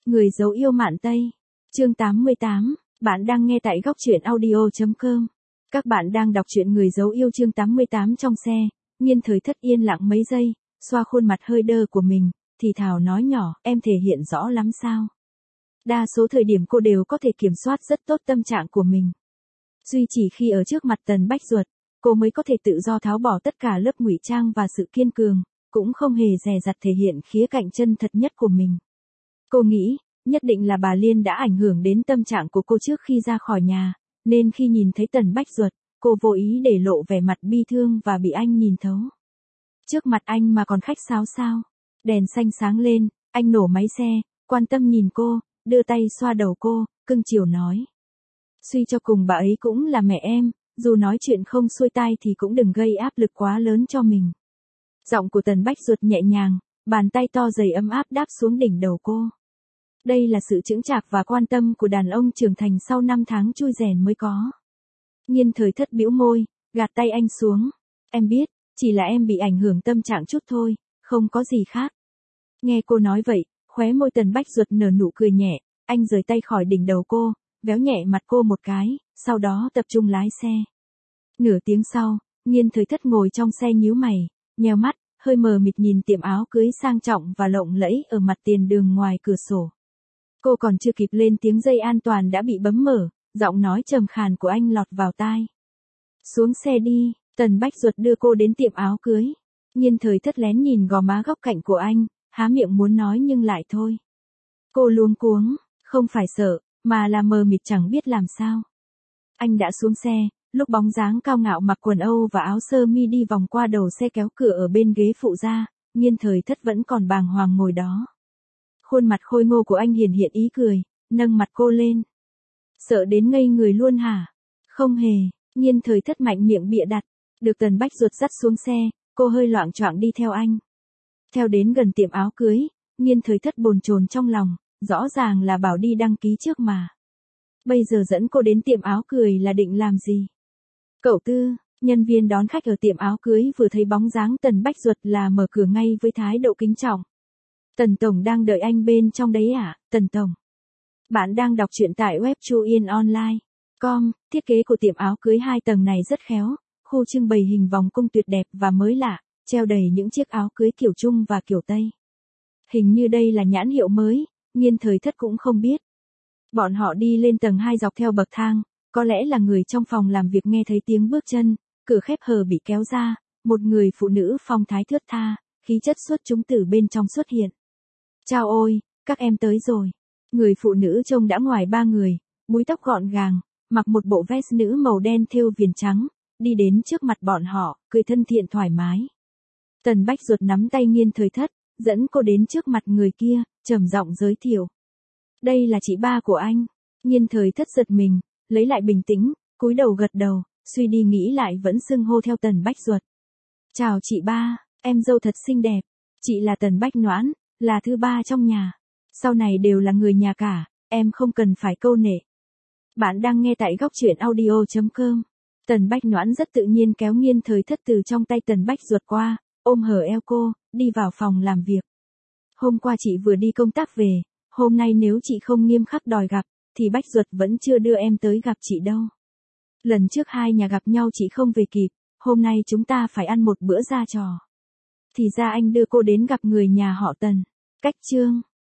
Người dấu yêu Mạn Tây. Chương 88, bạn đang nghe tại góc truyện audio.com. Các bạn đang đọc truyện Người dấu yêu chương 88 trong xe. Nhiên Thời Thất yên lặng mấy giây, xoa khuôn mặt hơi đơ của mình, thì thào nói nhỏ, em thể hiện rõ lắm sao? Đa số thời điểm cô đều có thể kiểm soát rất tốt tâm trạng của mình. Duy chỉ khi ở trước mặt Tần Bách Duật, cô mới có thể tự do tháo bỏ tất cả lớp ngụy trang và sự kiên cường, cũng không hề dè dặt thể hiện khía cạnh chân thật nhất của mình. Cô nghĩ, nhất định là bà Liên đã ảnh hưởng đến tâm trạng của cô trước khi ra khỏi nhà, nên khi nhìn thấy Tần Bách Duật, cô vô ý để lộ vẻ mặt bi thương và bị anh nhìn thấu. Trước mặt anh mà còn khách sáo sao? Đèn xanh sáng lên, anh nổ máy xe, quan tâm nhìn cô, đưa tay xoa đầu cô, cưng chiều nói. Suy cho cùng bà ấy cũng là mẹ em, dù nói chuyện không xuôi tai thì cũng đừng gây áp lực quá lớn cho mình. Giọng của Tần Bách Duật nhẹ nhàng, bàn tay to dày ấm áp đáp xuống đỉnh đầu cô. Đây là sự chững chạc và quan tâm của đàn ông trưởng thành sau 5 tháng chui rèn mới có. Nhiên Thời Thất bĩu môi, gạt tay anh xuống. Em biết, chỉ là em bị ảnh hưởng tâm trạng chút thôi, không có gì khác. Nghe cô nói vậy, khóe môi Tần Bách Duật nở nụ cười nhẹ, anh rời tay khỏi đỉnh đầu cô, véo nhẹ mặt cô một cái, sau đó tập trung lái xe. Nửa tiếng sau, Nhiên Thời Thất ngồi trong xe nhíu mày, nheo mắt, hơi mờ mịt nhìn tiệm áo cưới sang trọng và lộng lẫy ở mặt tiền đường ngoài cửa sổ. Cô còn chưa kịp lên tiếng dây an toàn đã bị bấm mở, giọng nói trầm khàn của anh lọt vào tai. Xuống xe đi, Tần Bách Duật đưa cô đến tiệm áo cưới. Nhiên Thời Thất lén nhìn gò má góc cạnh của anh, há miệng muốn nói nhưng lại thôi. Cô luống cuống, không phải sợ, mà là mờ mịt chẳng biết làm sao. Anh đã xuống xe, lúc bóng dáng cao ngạo mặc quần Âu và áo sơ mi đi vòng qua đầu xe kéo cửa ở bên ghế phụ ra, Nhiên Thời Thất vẫn còn bàng hoàng ngồi đó. Khuôn mặt khôi ngô của anh hiển hiện ý cười, nâng mặt cô lên. Sợ đến ngây người luôn hả? Không hề, Nhiên Thời Thất mạnh miệng bịa đặt. Được Tần Bách Duật dắt xuống xe, cô hơi loạng choạng đi theo anh. Theo đến gần tiệm áo cưới, Nhiên Thời Thất bồn chồn trong lòng, rõ ràng là bảo đi đăng ký trước mà. Bây giờ dẫn cô đến tiệm áo cưới là định làm gì? Cậu Tư, nhân viên đón khách ở tiệm áo cưới vừa thấy bóng dáng Tần Bách Duật là mở cửa ngay với thái độ kính trọng. Tần Tổng đang đợi anh bên trong đấy à, Tần Tổng? Bạn đang đọc truyện tại web chuyenonline.com, thiết kế của tiệm áo cưới 2 tầng này rất khéo, khu trưng bày hình vòng cung tuyệt đẹp và mới lạ, treo đầy những chiếc áo cưới kiểu Trung và kiểu Tây. Hình như đây là nhãn hiệu mới, Nhiên Thời Thất cũng không biết. Bọn họ đi lên tầng 2 dọc theo bậc thang, có lẽ là người trong phòng làm việc nghe thấy tiếng bước chân, cửa khép hờ bị kéo ra, một người phụ nữ phong thái thướt tha, khí chất xuất chúng từ bên trong xuất hiện. Chào ôi, các em tới rồi. Người phụ nữ trông đã ngoài 3 người, búi tóc gọn gàng, mặc một bộ vest nữ màu đen thêu viền trắng, đi đến trước mặt bọn họ, cười thân thiện thoải mái. Tần Bách Duật nắm tay Nhiên Thời Thất, dẫn cô đến trước mặt người kia, trầm giọng giới thiệu. Đây là chị ba của anh. Nhiên Thời Thất giật mình, lấy lại bình tĩnh, cúi đầu gật đầu, suy đi nghĩ lại vẫn xưng hô theo Tần Bách Duật. Chào chị ba, em dâu thật xinh đẹp. Chị là Tần Bách Noãn, là thứ ba trong nhà. Sau này đều là người nhà cả, em không cần phải câu nệ. Bạn đang nghe tại góc truyện audio.com. Tần Bách Noãn rất tự nhiên kéo Nhiên Thời Thất từ trong tay Tần Bách Duật qua, ôm hở eo cô, đi vào phòng làm việc. Hôm qua chị vừa đi công tác về, hôm nay nếu chị không nghiêm khắc đòi gặp, thì Bách Duật vẫn chưa đưa em tới gặp chị đâu. Lần trước hai nhà gặp nhau chị không về kịp, hôm nay chúng ta phải ăn một bữa ra trò. Thì ra anh đưa cô đến gặp người nhà họ Tần. Cách chương.